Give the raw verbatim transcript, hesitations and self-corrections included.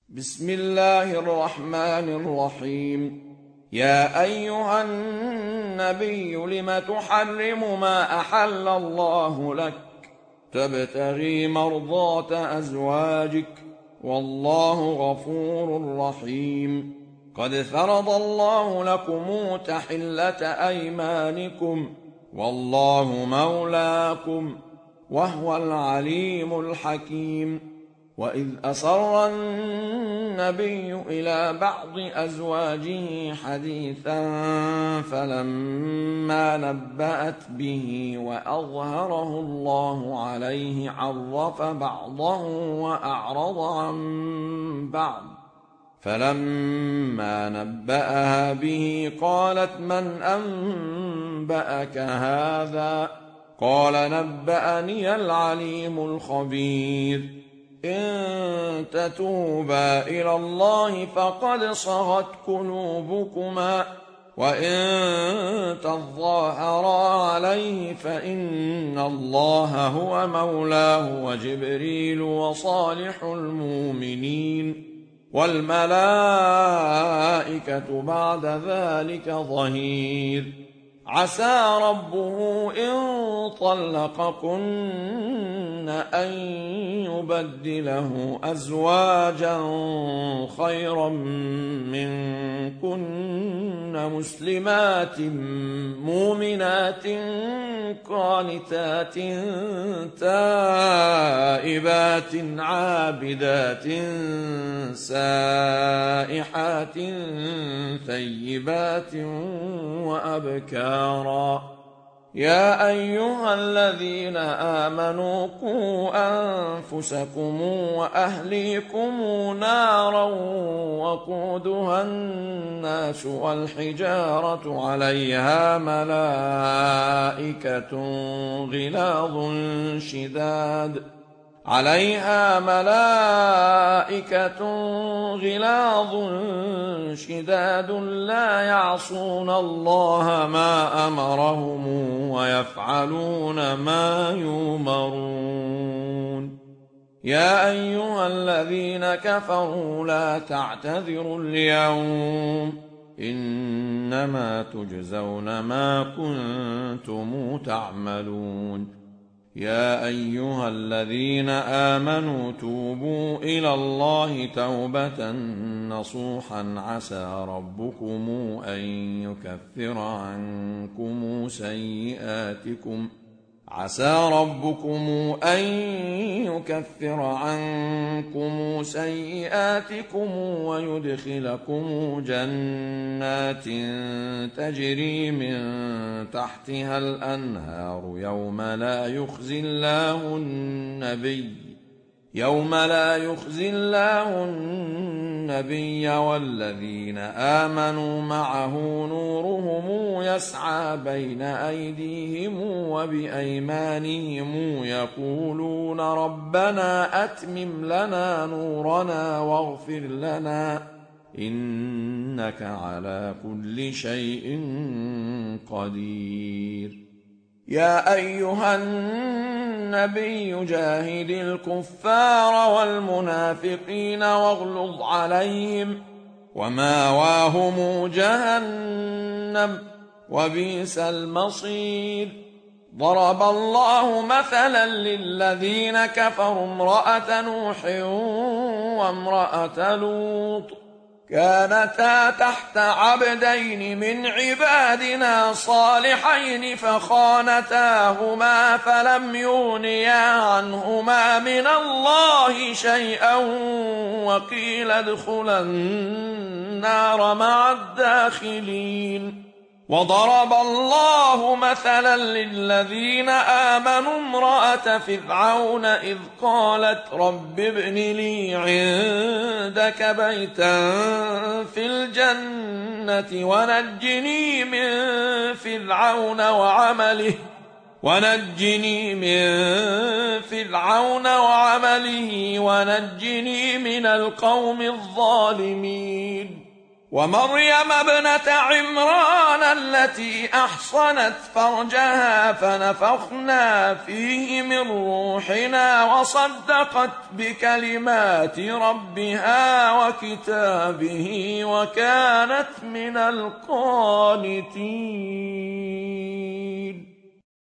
بسم الله الرحمن الرحيم. يا أيها النبي لم تحرم ما أحل الله لك تبتغي مرضات أزواجك والله غفور رحيم. قد فرض الله لكم تحلة أيمانكم والله مولاكم وهو العليم الحكيم. وإذ أسر النبي إلى بعض أزواجه حديثا فلما نبأت به وأظهره الله عليه عرف بعضه وأعرض عن بعض، فلما نبأها به قالت من أنبأك هذا؟ قال نبأني العليم الخبير. إن تتوبا إلى الله فقد صغت قلوبكما وإن تظاهرا عليه فإن الله هو مولاه وجبريل وصالح المؤمنين والملائكة بعد ذلك ظهير. عسى ربه إن طلقكن أن يبدله أزواجا خيرا منكن مسلمات مؤمنات قانتات تائبات عابدات سائحات ثيبات وأبكارا. يا أيها الذين آمنوا قوا أنفسكم وأهليكم نارا وقودها الناس والحجارة عليها ملائكة غلاظ شداد عليها ملائكة غلاظ شداد لا يعصون الله ما أمرهم ويفعلون ما يؤمرون. يا أيها الذين كفروا لا تعتذروا اليوم إنما تجزون ما كنتم تعملون. يا أيها الذين آمنوا توبوا إلى الله توبة نصوحا عسى ربكم أن يكفر عنكم سيئاتكم عسى ربكم أن يكفر عنكم سيئاتكم ويدخلكم جنات تجري من تحتها الأنهار يوم لا يخزي الله النبي يوم لا يخزي الله النبي والذين آمنوا معه نورهم يسعى بين أيديهم وبأيمانهم يقولون ربنا أتمم لنا نورنا واغفر لنا إنك على كل شيء قدير. يا أيها النبي جاهد الكفار والمنافقين واغلظ عليهم وماواهم جهنم وبئس المصير. ضرب الله مثلا للذين كفروا امرأة نوح وامرأة لوط كانتا تحت عبدين من عبادنا صالحين فخانتاهما فلم يغنيا عنهما من الله شيئا وقيل ادخلا النار مع الداخلين. وضرب الله مثلا للذين آمنوا امرأة فرعون إذ قالت رب ابن لي عندك بيتا في الجنة ونجني من فرعون وعمله ونجني من فرعون وعمله ونجني من القوم الظالمين. ومريم ابنة عمران التي أحصنت فرجها فنفخنا فيه من روحنا وصدقت بكلمات ربها وكتابه وكانت من القانتين.